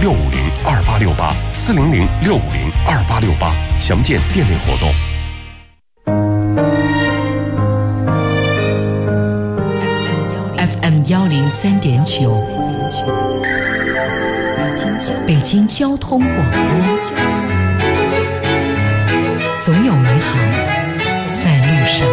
400-650-2868，详见店内活动。 FM 103.9，北京交通广播，总有美好在路上。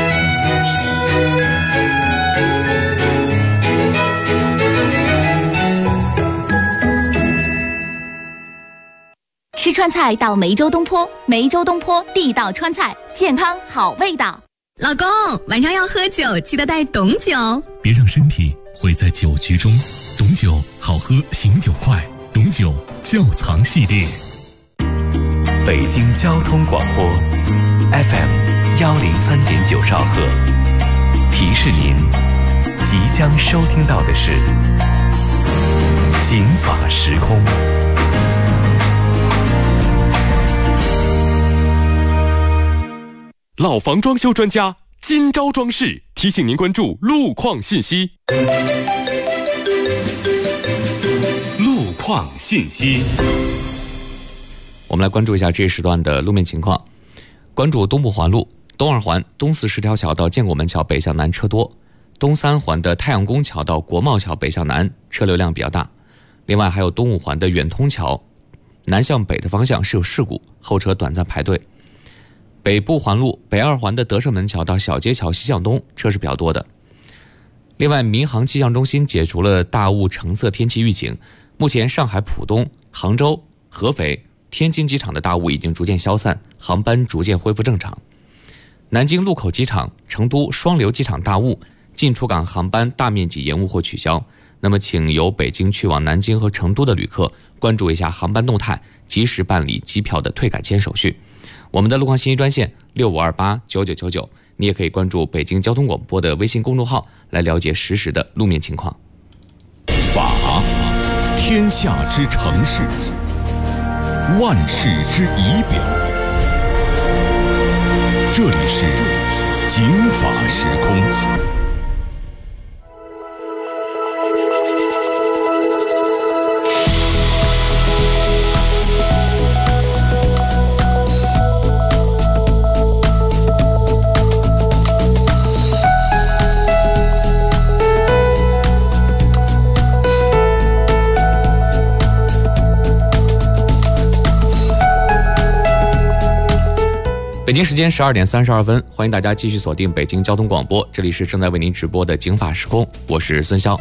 吃川菜到梅州东坡，梅州东坡地道川菜，健康好味道。 老公，晚上要喝酒，记得带董酒， 别让身体毁在酒局中。董酒好喝，醒酒快。董酒窖藏系列。 北京交通广播 FM 103.9兆赫，提示您即将收听到的是警法时空。 老房装修专家今朝装饰提醒您关注路况信息。路况信息， 我们来关注一下这一时段的路面情况。关注东部环路东二环东四十条桥到建国门桥北向南车多，东三环的太阳宫桥到国贸桥北向南车流量比较大。另外还有东五环的远通桥南向北的方向是有事故，后车短暂排队。北部环路北二环的德胜门桥到小街桥西向东车是比较多的。另外，民航气象中心解除了大雾橙色天气预警，目前上海浦东、杭州、合肥、天津机场的大雾已经逐渐消散，航班逐渐恢复正常。南京禄口机场、成都双流机场大雾，进出港航班大面积延误或取消。那么请由北京去往南京和成都的旅客关注一下航班动态，及时办理机票的退改签手续。我们的路况信息专线65289999，你也可以关注北京交通广播的微信公众号来了解实时的路面情况。 法，天下之城市，万世之仪表。这里是警法时空。 北京时间12点32分，欢迎大家继续锁定北京交通广播，这里是正在为您直播的警法时空，我是孙潇。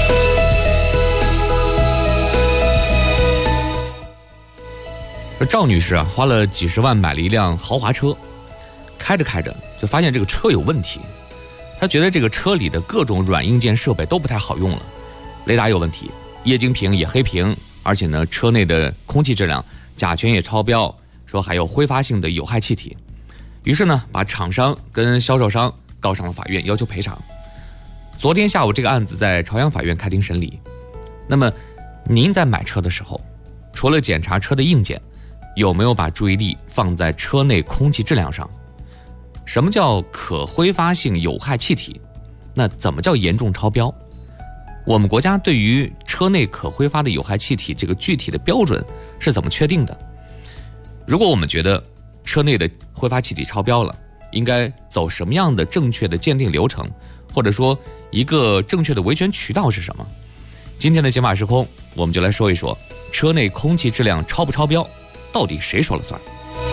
赵女士啊，花了几十万买了一辆豪华车，开着开着就发现这个车有问题，她觉得这个车里的各种软硬件设备都不太好用了，雷达有问题，液晶屏也黑屏，而且呢，车内的空气质量甲醛也超标，说还有挥发性的有害气体。于是呢，把厂商跟销售商告上了法院，要求赔偿。昨天下午，这个案子在朝阳法院开庭审理。那么，您在买车的时候，除了检查车的硬件，有没有把注意力放在车内空气质量上？什么叫可挥发性有害气体？那怎么叫严重超标？我们国家对于车内可挥发的有害气体这个具体的标准是怎么确定的？如果我们觉得车内的挥发气体超标了，应该走什么样的正确的鉴定流程，或者说一个正确的维权渠道是什么？今天的警法时空，我们就来说一说车内空气质量超不超标，到底谁说了算？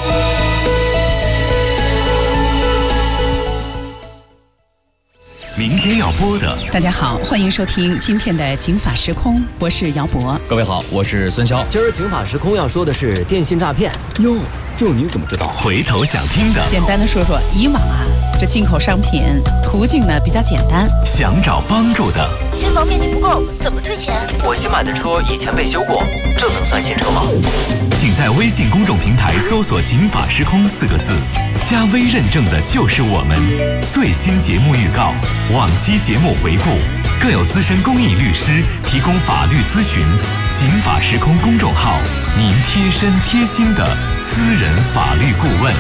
明天要播的， 大家好，欢迎收听今天的警法时空，我是姚博。 各位好，我是孙潇。 今儿警法时空要说的是电信诈骗。 哟，这您怎么知道？ 回头想听的， 简单的说说，以往啊，这进口商品途径呢比较简单。 想找帮助的， 新房面积不够，怎么退钱？ 我新买的车以前被修过，这能算新车吗？ 请在微信公众平台搜索“警法时空”4个字，加微认证的就是我们。最新节目预告、往期节目回顾，更有资深公益律师提供法律咨询。警法时空公众号，您贴身贴心的私人法律顾问。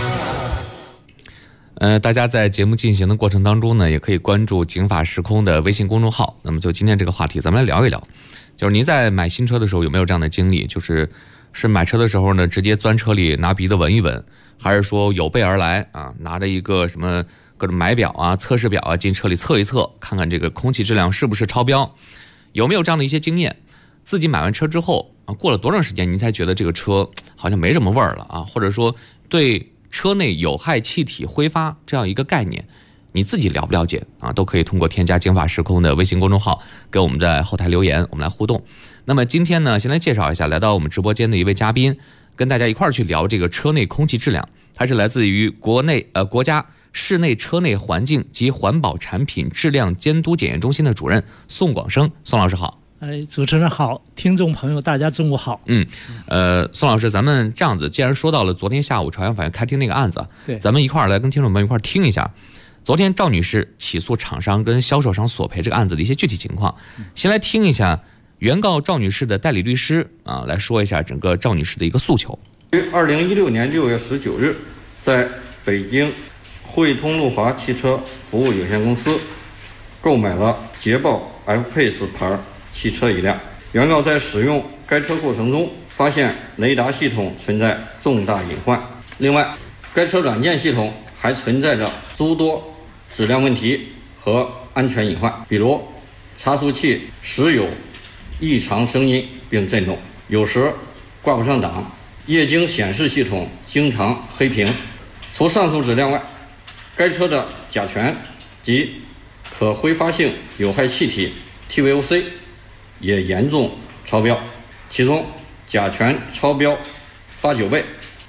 大家在节目进行的过程当中呢，也可以关注警法时空的微信公众号。那么就今天这个话题，咱们来聊一聊。 就是您在买新车的时候有没有这样的经历？是买车的时候呢，直接钻车里拿鼻子闻一闻，还是说有备而来啊，拿着一个什么各种买表啊、测试表啊进车里测一测，看看这个空气质量是不是超标？有没有这样的一些经验？自己买完车之后啊，过了多长时间您才觉得这个车好像没什么味儿了啊？或者说对车内有害气体挥发这样一个概念，你自己了不了解啊？都可以通过添加金法时空的微信公众号给我们在后台留言，我们来互动。那么今天呢，先来介绍一下来到我们直播间的一位嘉宾，跟大家一块儿去聊这个车内空气质量。他是来自于国家室内车内环境及环保产品质量监督检验中心的主任宋广生。宋老师好。 主持人好，听众朋友大家中午好。 宋老师，咱们这样子，既然说到了昨天下午朝阳法院开庭那个案子， 对， 咱们一块儿来跟听众朋友一块儿听一下昨天赵女士起诉厂商跟销售商索赔这个案子的一些具体情况。先来听一下原告赵女士的代理律师啊，来说一下整个赵女士的一个诉求。 于2016年6月19日，在北京汇通路华汽车服务有限公司购买了捷豹 F-Pace 牌汽车一辆。原告在使用该车过程中发现雷达系统存在重大隐患，另外该车软件系统还存在着诸多质量问题和安全隐患，比如差速器时有异常声音并震动，有时挂不上档，液晶显示系统经常黑屏。除上述质量外，该车的甲醛及可挥发性有害气体 TVOC 也严重超标，其中甲醛超标8-9倍，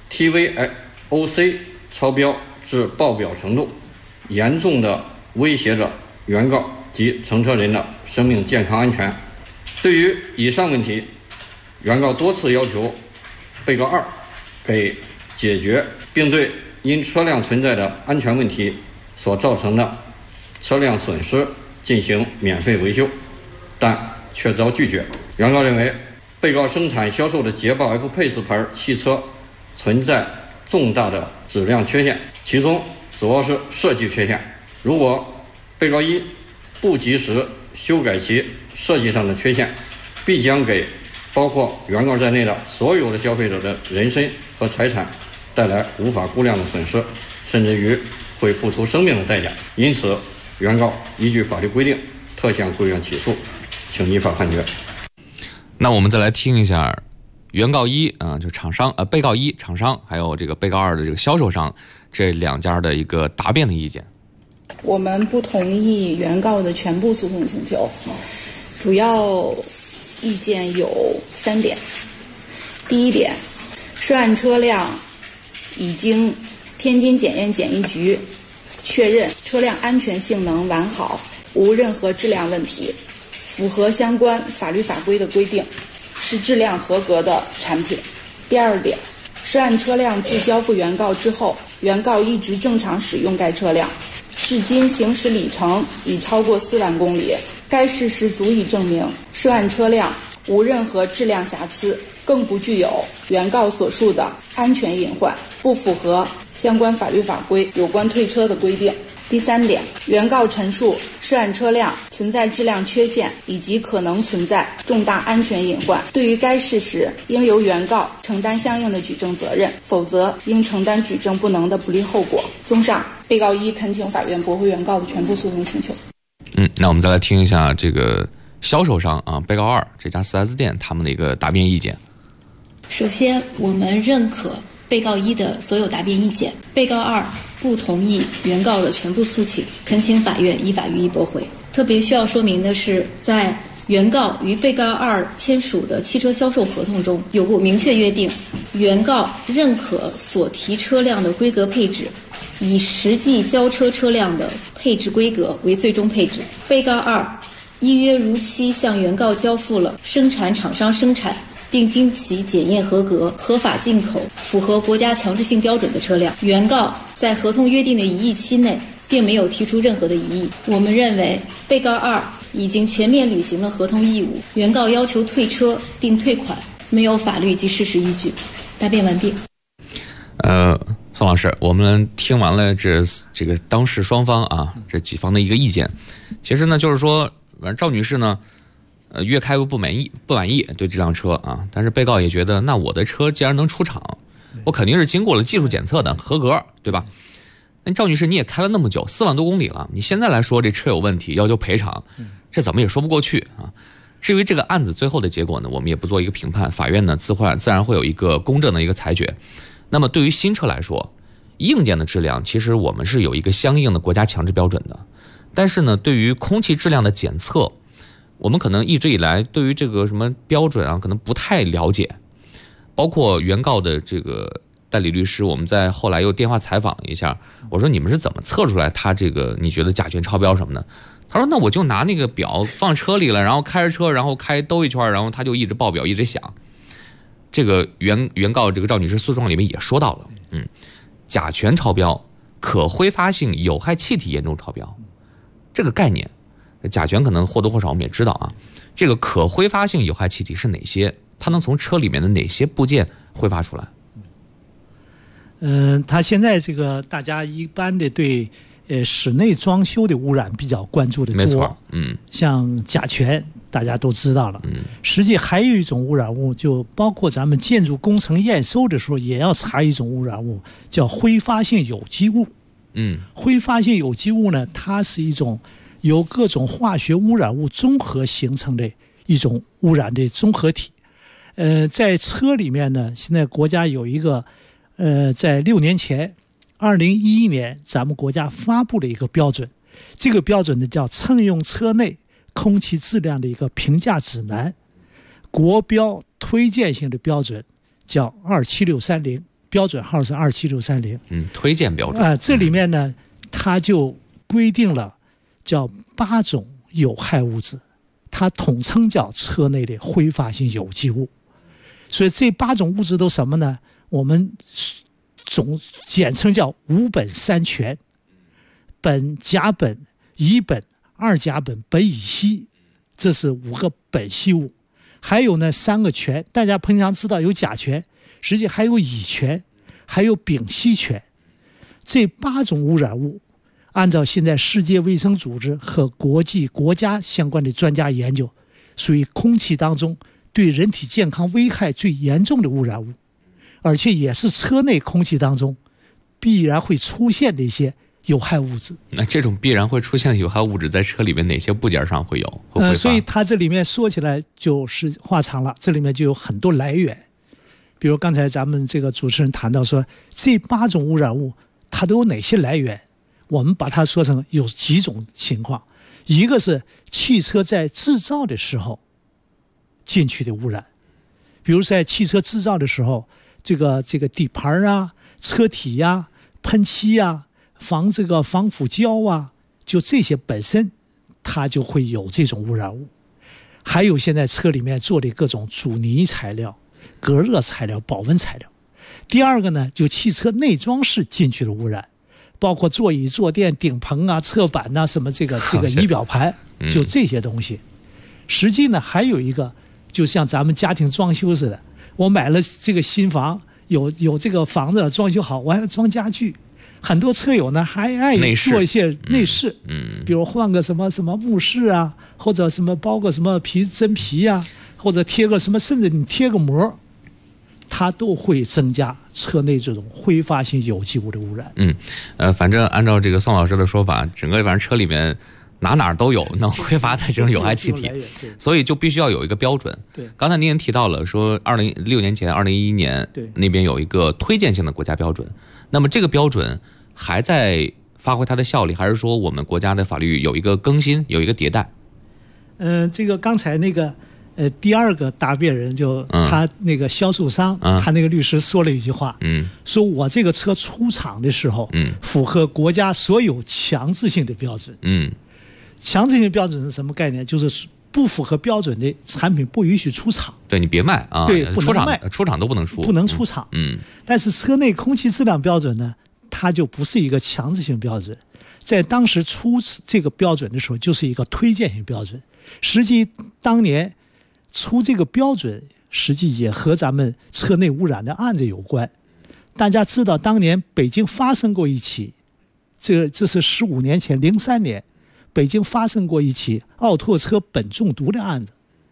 TVOC 超标至爆表程度，严重的威胁着原告及乘车人的生命健康安全。对于以上问题，原告多次要求被告二给解决，并对因车辆存在的安全问题所造成的车辆损失进行免费维修，但却遭拒绝。原告认为，被告生产销售的捷豹 F-Pace 牌汽车存在重大的质量缺陷，其中主要是设计缺陷。如果被告一不及时修改其设计上的缺陷，必将给包括原告在内的所有的消费者的人身和财产带来无法估量的损失，甚至于会付出生命的代价。因此，原告依据法律规定特向贵院起诉，请依法判决。 那我们再来听一下原告一就厂商被告一厂商还有这个被告二的这个销售商这两家的一个答辩的意见。 我们不同意原告的全部诉讼请求，主要意见有3点。第一点，涉案车辆已经天津检验检疫局确认车辆安全性能完好，无任何质量问题，符合相关法律法规的规定，是质量合格的产品。第二点，涉案车辆自交付原告之后，原告一直正常使用该车辆，至今行驶里程已超过4万公里，该事实足以证明涉案车辆无任何质量瑕疵，更不具有原告所述的安全隐患，不符合相关法律法规有关退车的规定。第3点，原告陈述涉案车辆存在质量缺陷以及可能存在重大安全隐患，对于该事实应由原告承担相应的举证责任，否则应承担举证不能的不利后果。综上，被告一恳请法院驳回原告的全部诉讼请求。 那我们再来听一下这个销售商被告二这家 4S 店他们的一个答辩意见。 首先，我们认可被告一的所有答辩意见，被告二不同意原告的全部诉请，恳请法院依法予以驳回。特别需要说明的是，在原告与被告二签署的汽车销售合同中有过明确约定，原告认可所提车辆的规格配置，以实际交车车辆的配置规格为最终配置。被告二依约如期向原告交付了生产厂商生产并经其检验合格、合法进口、符合国家强制性标准的车辆。原告在合同约定的1亿期内并没有提出任何的异议。我们认为被告二已经全面履行了合同义务，原告要求退车并退款没有法律及事实依据。答辩完毕。 宋老师，我们听完了这个当事双方这几方的一个意见。其实呢，就是说，赵女士呢， 越开越不满意对这辆车啊，但是被告也觉得，那我的车既然能出厂，我肯定是经过了技术检测的，合格，对吧？那赵女士你也开了那么久，4万多公里了，你现在来说这车有问题，要求赔偿，这怎么也说不过去啊。至于这个案子最后的结果呢，我们也不做一个评判，法院呢自然会有一个公正的一个裁决。那么对于新车来说，硬件的质量其实我们是有一个相应的国家强制标准的，但是呢，对于空气质量的检测，我们可能一直以来对于这个什么标准啊，可能不太了解。包括原告的这个代理律师，我们在后来又电话采访了一下，我说你们是怎么测出来他这个你觉得甲醛超标什么的？他说那我就拿那个表放车里了，然后开着车，然后兜一圈，然后他就一直报表一直响。这个原告这个赵女士诉状里面也说到了，甲醛超标、可挥发性有害气体严重超标这个概念，甲醛可能或多或少我们也知道啊。这个可挥发性有害气体是哪些？它能从车里面的哪些部件挥发出来？ 它现在这个大家一般的对室内装修的污染比较关注的多， 没错， 像甲醛大家都知道了，实际还有一种污染物，就包括咱们建筑工程验收的时候也要查一种污染物，叫挥发性有机物。挥发性有机物呢，它是一种由各种化学污染物综合形成的一种污染的综合体。在车里面呢，现在国家有一个在6年前2011年咱们国家发布了一个标准，这个标准呢叫乘用车内空气质量的一个评价指南，国标推荐性的标准叫27630，标准号是27630。 推荐标准这里面呢，它就规定了叫8种有害物质，它统称叫车内的挥发性有机物。所以这8种物质都什么呢？我们简称叫5苯3醛，苯、甲苯、乙苯、2甲苯、苯乙烯，这是5个苯系物。还有呢3个醛，大家平常知道有甲醛，实际还有乙醛，还有丙烯醛。这8种污染物，按照现在世界卫生组织和国家相关的专家研究，属于空气当中对人体健康危害最严重的污染物，而且也是车内空气当中必然会出现的一些有害物质。 那这种必然会出现的有害物质在车里面哪些部件上会有？ 所以它这里面说起来就是话长了，这里面就有很多来源。比如刚才咱们这个主持人谈到说，这8种污染物它都有哪些来源？我们把它说成有几种情况，一个是汽车在制造的时候进去的污染，比如在汽车制造的时候，这个底盘啊、车体啊、喷漆啊、防腐胶啊，就这些本身它就会有这种污染物。还有现在车里面做的各种阻尼材料、隔热材料、保温材料。第二个呢，就汽车内装饰进去的污染，包括座椅、坐垫、顶棚啊、侧板啊，什么这个仪表盘，就这些东西。实际呢，还有一个，就像咱们家庭装修似的，我买了这个新房，有这个房子装修好，我还要装家具。很多车友呢还爱做一些内饰，比如换个什么木饰啊，或者什么包个什么真皮啊，或者贴个什么，甚至你贴个膜，它都会增加车内这种挥发性有机物的污染。 反正按照这个宋老师的说法，整个反正车里面哪都有能挥发的这种有害气体，所以就必须要有一个标准。刚才您也提到了说6年前2011年那边有一个推荐性的国家标准，那么这个标准还在发挥它的效力，还是说我们国家的法律有一个更新，有一个迭代？ 这个刚才那个第二个答辩人就他那个销售商，他那个律师说了一句话，说我这个车出厂的时候，符合国家所有强制性的标准。强制性标准是什么概念？就是不符合标准的产品不允许出厂。 对，你别卖啊！ 对，不能卖， 出厂都不能出， 不能出厂。但是车内空气质量标准呢，它就不是一个强制性标准，在当时出这个标准的时候，就是一个推荐性标准。实际当年出这个标准，实际也和咱们车内污染的案子有关。大家知道，当年北京发生过一起，这是15年前，03年，北京发生过一起奥拓车苯中毒的案子。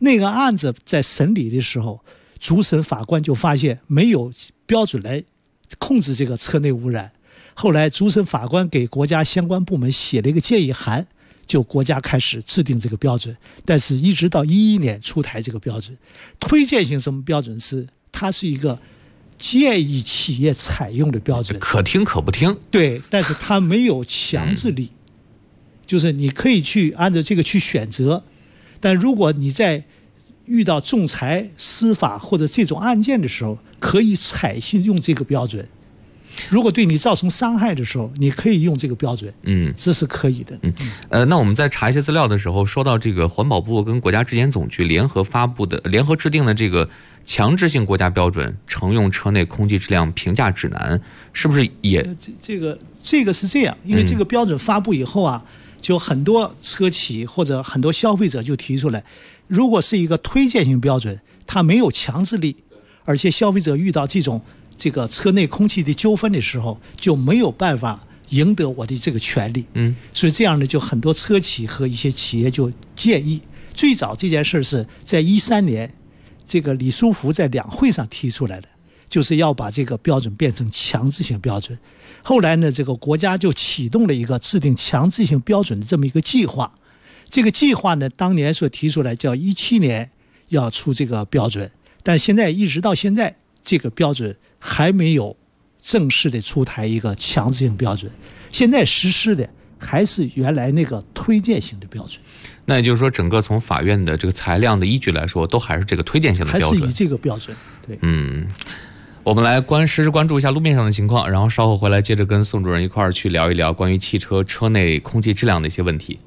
那个案子在审理的时候，主审法官就发现没有标准来控制这个车内污染。后来主审法官给国家相关部门写了一个建议函，就国家开始制定这个标准，但是一直到2011年出台这个标准。推荐性什么标准是它是一个建议企业采用的标准， 可听可不听。 对，但是它没有强制力，就是你可以去按照这个去选择，但如果你在遇到仲裁、司法或者这种案件的时候，可以采用这个标准。如果对你造成伤害的时候，你可以用这个标准，这是可以的。 那我们在查一些资料的时候，说到这个环保部跟国家质检总局联合制定的这个强制性国家标准乘用车内空气质量评价指南，是不是也这个是这样？因为这个标准发布以后啊，就很多车企或者很多消费者就提出来，如果是一个推荐性标准，它没有强制力，而且消费者遇到这个车内空气的纠纷的时候，就没有办法赢得我的这个权利。所以这样呢，就很多车企和一些企业就建议，最早这件事是在2013年，这个李书福在两会上提出来的，就是要把这个标准变成强制性标准。后来呢，这个国家就启动了一个制定强制性标准的这么一个计划。这个计划呢，当年所提出来叫2017年要出这个标准，但现在一直到现在，这个标准还没有正式的出台一个强制性标准，现在实施的还是原来那个推荐性的标准。 那也就是说，整个从法院的这个裁量的依据来说，都还是这个推荐性的标准， 还是以这个标准。对， 我们来实时关注一下路面上的情况，然后稍后回来接着跟宋主任一块儿去聊一聊关于汽车车内空气质量的一些问题。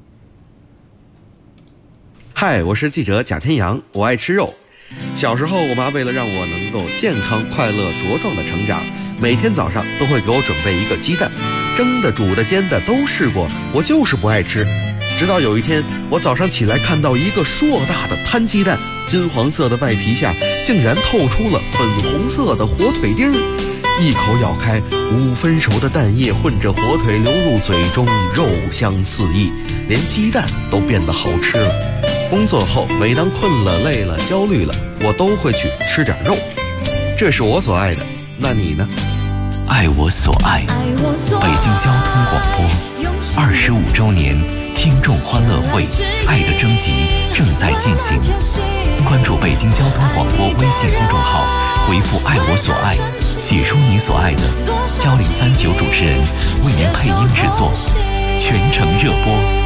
嗨，我是记者贾天阳，我爱吃肉。小时候，我妈为了让我能够健康、快乐、茁壮的成长，每天早上都会给我准备一个鸡蛋，蒸的、煮的、煎的都试过，我就是不爱吃。直到有一天，我早上起来看到一个硕大的摊鸡蛋，金黄色的外皮下竟然透出了粉红色的火腿丁儿，一口咬开，5分熟的蛋液混着火腿流入嘴中，肉香四溢，连鸡蛋都变得好吃了。工作后，每当困了、累了、焦虑了，我都会去吃点肉。这是我所爱的，那你呢？ 爱我所爱，北京交通广播25周年听众欢乐会爱的征集正在进行，关注北京交通广播微信公众号，回复爱我所爱，写出你所爱的，1039主持人为您配音制作，全程热播。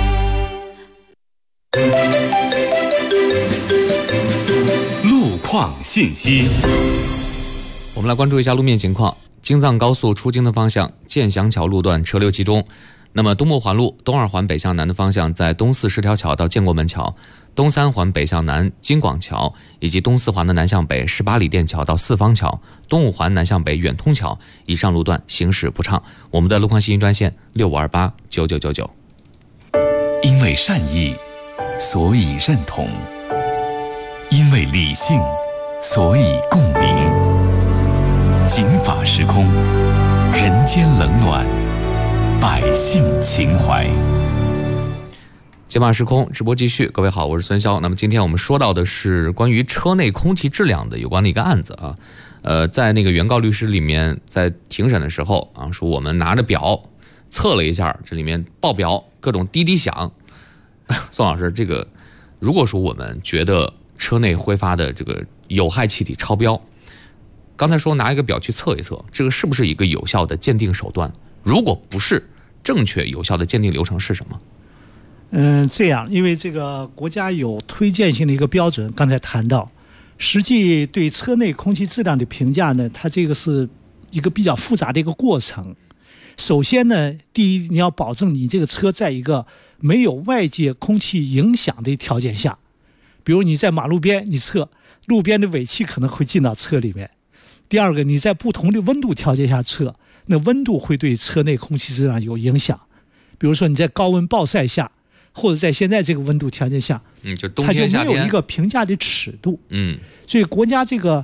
路况信息， 我们来关注一下路面情况。京藏高速出京的方向，建祥桥路段车流集中。那么东木环路东2环北向南的方向，在东4十条桥到建国门桥，东3环北向南京广桥，以及东4环的南向北18里店桥到四方桥，东5环南向北远通桥以上路段行驶不畅。我们的路况信息专线65289999。 因为善意，所以认同；因为理性，所以共鸣。警法时空，人间冷暖，百姓情怀。 解码时空直播继续，各位好，我是孙潇。那么今天我们说到的是关于车内空气质量的有关的一个案子啊。在那个原告律师里面，在庭审的时候啊，说我们拿着表测了一下，这里面报表各种滴滴响。宋老师，这个如果说我们觉得车内挥发的这个有害气体超标，刚才说拿一个表去测一测，这个是不是一个有效的鉴定手段？如果不是，正确有效的鉴定流程是什么？ 这样，因为这个国家有推荐性的一个标准，刚才谈到，实际对车内空气质量的评价呢，它这个是一个比较复杂的一个过程。首先呢，第一，你要保证你这个车在一个没有外界空气影响的条件下，比如你在马路边，你测路边的尾气可能会进到车里面。第二个，你在不同的温度条件下测，那温度会对车内空气质量有影响。比如说你在高温暴晒下，或者在现在这个温度条件下， 就冬天夏天， 它就没有一个评价的尺度。所以国家这个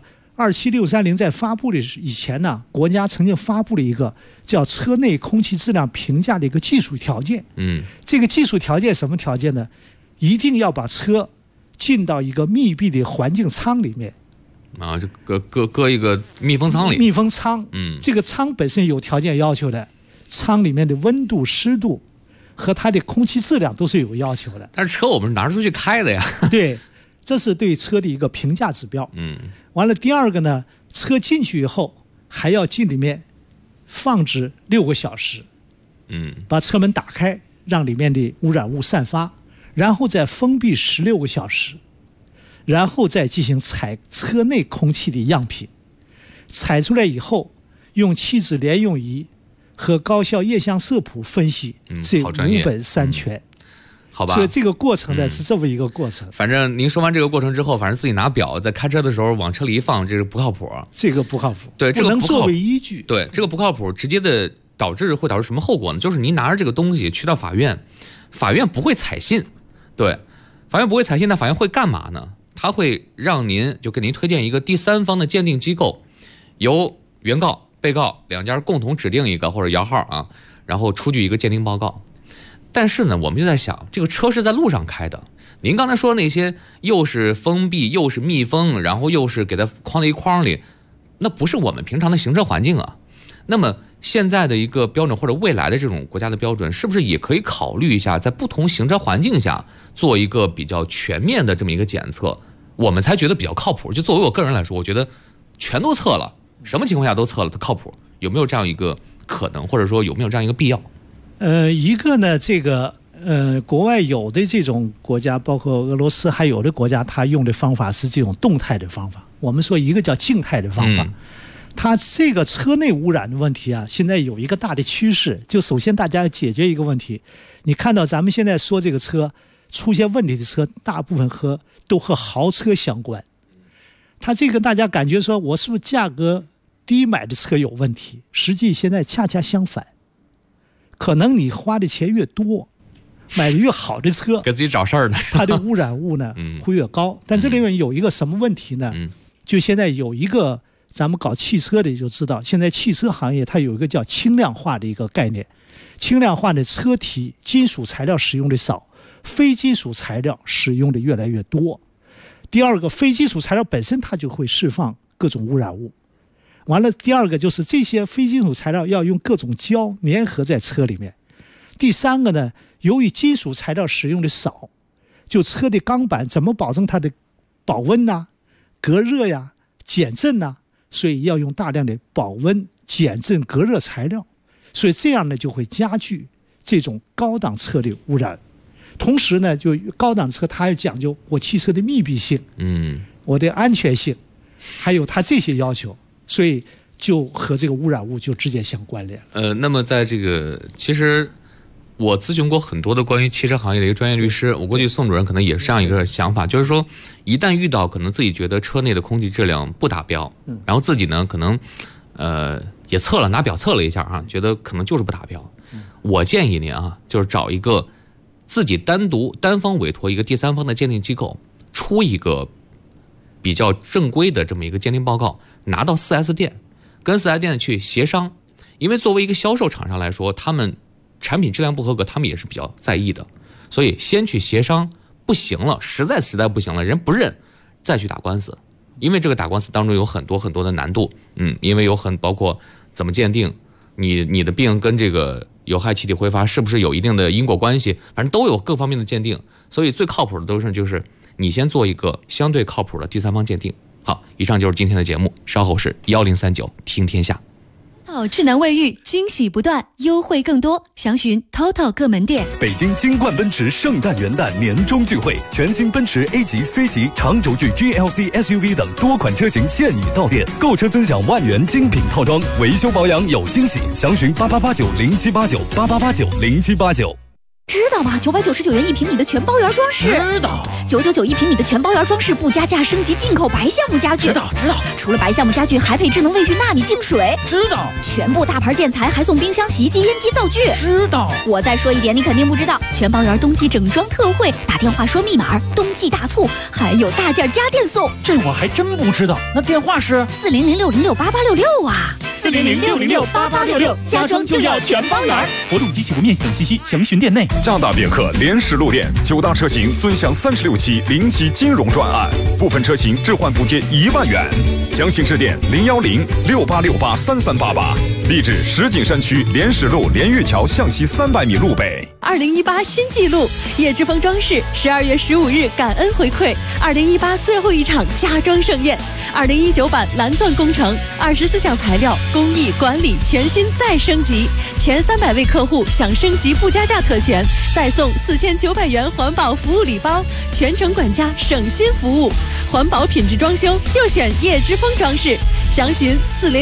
27630在发布的以前呢，国家曾经发布了一个叫车内空气质量评价的一个技术条件。这个技术条件什么条件呢？一定要把车进到一个密闭的环境舱里面。 啊，就搁一个密封舱里。 密封舱，这个舱本身有条件要求的，舱里面的温度、湿度和它的空气质量都是有要求的。 但是车我们是拿出去开的呀。 对，这是对车的一个评价指标。完了，第二个呢，车进去以后还要进里面放置6个小时。把车门打开，让里面的污染物散发，然后再封闭16个小时。然后再进行采车内空气的样品，采出来以后，用气质联用仪和高效液相色谱分析这5本3全。 好吧， 所以这个过程呢是这么一个过程。 反正您说完这个过程之后，反正自己拿表在开车的时候往车里一放，这个不靠谱。 这个不靠谱， 对，这个不能作为依据。 对，这个不靠谱，直接的会导致什么后果呢？就是您拿着这个东西去到法院，法院不会采信。对，法院不会采信，那法院会干嘛呢？他会让您给您推荐一个第三方的鉴定机构，由原告、被告2家共同指定一个或者摇号啊，然后出具一个鉴定报告。但是呢，我们就在想，这个车是在路上开的，您刚才说的那些又是封闭又是密封，然后又是给它框在一框里，那不是我们平常的行车环境啊。那么现在的一个标准或者未来的这种国家的标准，是不是也可以考虑一下，在不同行车环境下做一个比较全面的这么一个检测，我们才觉得比较靠谱？就作为我个人来说，我觉得全都测了，什么情况下都测了，它靠谱，有没有这样一个可能，或者说有没有这样一个必要？ 一个呢，这个国外有的这种国家，包括俄罗斯，还有的国家，它用的方法是这种动态的方法。我们说一个叫静态的方法。它这个车内污染的问题啊，现在有一个大的趋势，就首先大家要解决一个问题。你看到咱们现在说这个车出现问题的车，大部分都和豪车相关。它这个大家感觉说我是不是价格低买的车有问题？实际现在恰恰相反，可能你花的钱越多，买的越好的车， 给自己找事儿呢， 它的污染物呢会越高。但这里面有一个什么问题呢？就现在有一个。咱们搞汽车的就知道，现在汽车行业它有一个叫轻量化的一个概念。轻量化的车体金属材料使用的少，非金属材料使用的越来越多。第二个，非金属材料本身它就会释放各种污染物。完了，第二个就是这些非金属材料要用各种胶粘合在车里面。第三个呢，由于金属材料使用的少，就车的钢板怎么保证它的保温呐、隔热呀、减震呐？所以要用大量的保温、减震、隔热材料，所以这样呢就会加剧这种高档车的污染。同时呢，就高档车它要讲究我汽车的密闭性，我的安全性，还有它这些要求，所以就和这个污染物就直接相关联。 那么在这个其实。我咨询过很多的关于汽车行业的一个专业律师，我估计宋主任可能也是这样一个想法，就是说一旦遇到可能自己觉得车内的空气质量不达标，然后自己呢可能也测了，拿表测了一下啊，觉得可能就是不达标。我建议您啊，就是找一个自己单方委托一个第三方的鉴定机构，出一个比较正规的这么一个鉴定报告，拿到 4S 店，跟 4S 店去协商。因为作为一个销售厂商来说，他们产品质量不合格，他们也是比较在意的，所以先去协商，不行了，实在不行了，人不认，再去打官司。因为这个打官司当中有很多的难度，因为包括怎么鉴定你的病跟这个有害气体挥发是不是有一定的因果关系，反正都有各方面的鉴定，所以最靠谱的就是你先做一个相对靠谱的第三方鉴定。好，以上就是今天的节目，稍后是1039听天下。 智能卫浴惊喜不断，优惠更多，详询 TOTO 各门店。 北京金冠奔驰圣诞元旦年终聚会，全新奔驰 A 级、C 级、长轴距 GLC SUV 等多款车型现已到店，购车尊享万元精品套装，维修保养有惊喜，详询8889078988890789。 知道吗？999元1平米的全包圆装饰。 知道。 9991平米的全包圆装饰不加价，升级进口白橡木家具。 知道。 除了白橡木家具，还配智能卫浴纳米净水。 知道。 全部大牌建材还送冰箱、洗衣机、烟机、灶具。 知道。 我再说一点，你肯定不知道，全包圆冬季整装特惠，打电话说密码，冬季大促，还有大件家电送。 这我还真不知道，那电话是 4006068866啊。 400-606-8866，家装就要全包圆。 活动及起步面积等信息详询店内。 加大别克联实路店，9大车型尊享36期零息金融专案，部分车型置换补贴1万元。详情致电010-6868-3388，地址石景山区联实路连岳桥向西300米路北。 2018新纪录，叶之峰装饰12月15日感恩回馈2018最后一场家装盛宴，2019版蓝钻工程24项材料工艺管理全新再升级，前300位客户享升级不加价特权，再送4900元环保服务礼包，全程管家省心服务，环保品质装修就选叶之峰装饰，详询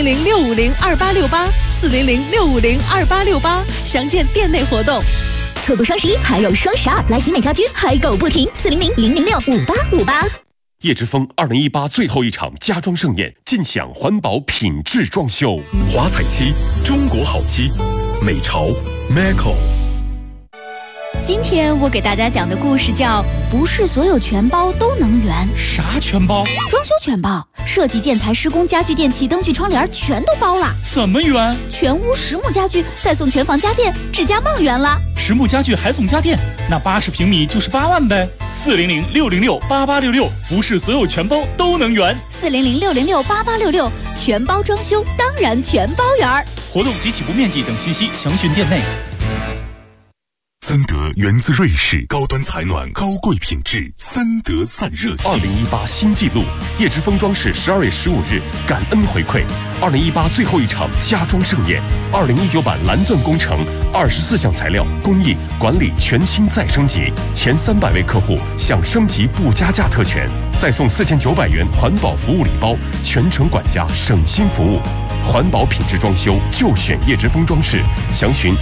400-650-2868，400-650-2868，详见店内活动。 错过双11还有双12，来集美家居嗨购不停，400-006-5858。 叶之峰2018最后一场家装盛宴，尽享环保品质装修。华彩漆，中国好漆，美潮 Macco。 今天我给大家讲的故事叫不是所有全包都能圆。 啥全包？ 装修全包，设计、建材、施工、家具、电器、灯具、窗帘全都包了。 怎么圆？ 全屋实木家具，再送全房家电，指甲梦圆了。 实木家具还送家电，那80平米就是8万呗。400-606-8866，不是所有全包都能圆。 400-606-8866，全包装修当然全包圆。 活动及起步面积等信息详询店内。 森德源自瑞士，高端采暖，高贵品质，森德散热器。2018新纪录，叶之峰装饰12月15日感恩回馈2018最后一场家装盛宴，2019版蓝钻工程24项材料工艺管理全新再升级，前300位客户享升级不加价特权，再送4900元环保服务礼包，全程管家省心服务，环保品质装修就选叶之峰装饰，详询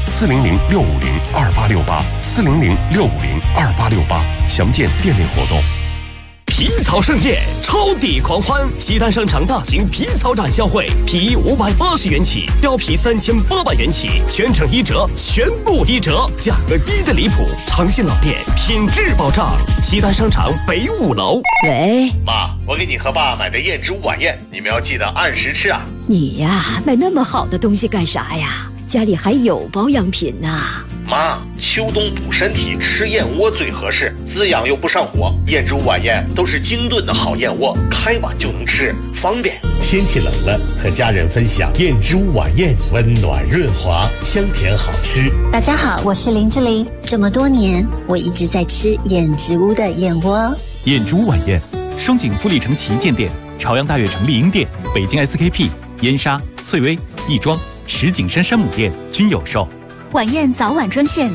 400-650-2868，400-650-2868，详见店内活动。 皮草盛宴，超抵狂欢！西单商场大型皮草展销会，皮衣580元起，貂皮3800元起，全程1折，全部1折，价格低的离谱。诚信老店，品质保障。西单商场北5楼。 喂， 妈，我给你和爸买的燕之屋晚宴，你们要记得按时吃啊。 你呀，买那么好的东西干啥呀？家里还有保养品呢。 妈，秋冬补身体，吃燕窝最合适，滋养又不上火。燕之屋晚宴都是精炖的好燕窝，开碗就能吃，方便。 天气冷了，和家人分享燕之屋晚宴，温暖润滑，香甜好吃。 大家好，我是林志玲。这么多年，我一直在吃燕之屋的燕窝。 燕之屋晚宴，双井富力城旗舰店、朝阳大悦城丽婴店、北京 SKP、燕莎、翠微、亦庄、石景山山姆店均有售。 晚宴早晚专线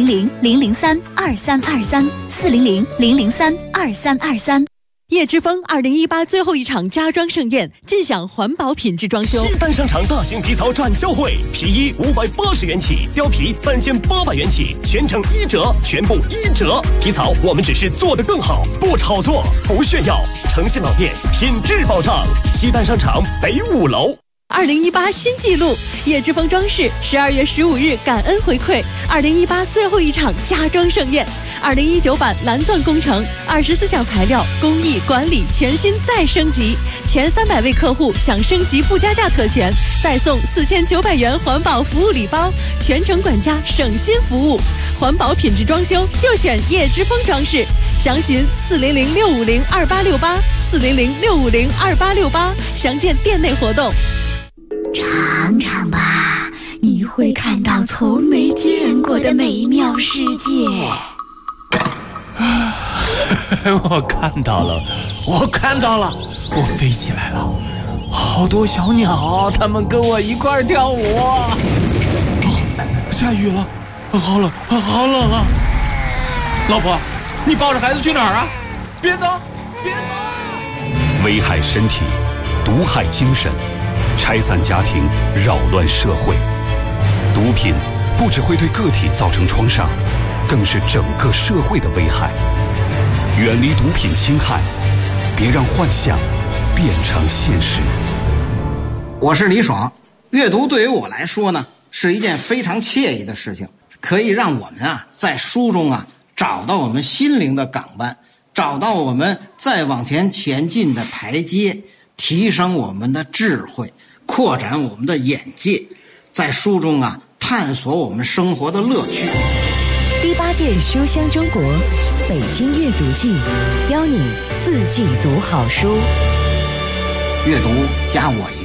400-003-2323，400-003-2323。 叶之峰2018最后一场家装盛宴，尽享环保品质装修。 西单商场大型皮草展销会，皮衣580元起，貂皮3800元起，全程1折，全部1折。皮草我们只是做得更好，不炒作，不炫耀。诚信老店，品质保障。西单商场北5楼。 2018新纪录，叶之峰装饰12月15日感恩回馈2018最后一场家装盛宴，2019版蓝钻工程24项材料工艺管理全新再升级，前300位客户享升级不加价特权，再送4900元环保服务礼包，全程管家省心服务，环保品质装修就选叶之峰装饰，详询400-650-2868，400-650-2868，详见店内活动。 尝尝吧，你会看到从没见过的美妙世界。 我看到了，我我飞起来了，好多小鸟，它们跟我一块跳舞。下雨了，好冷，好冷啊！老婆，你抱着孩子去哪儿啊？别走，别走！ 危害身体，毒害精神，拆散家庭，扰乱社会。毒品不只会对个体造成创伤，更是整个社会的危害。远离毒品侵害，别让幻想变成现实。 我是李爽，阅读对于我来说呢，是一件非常惬意的事情，可以让我们在书中找到我们心灵的港湾，找到我们再往前前进的台阶， 提升我们的智慧，扩展我们的眼界，在书中啊探索我们生活的乐趣。 第8届书香中国北京阅读季，邀你4季读好书。 阅读加我一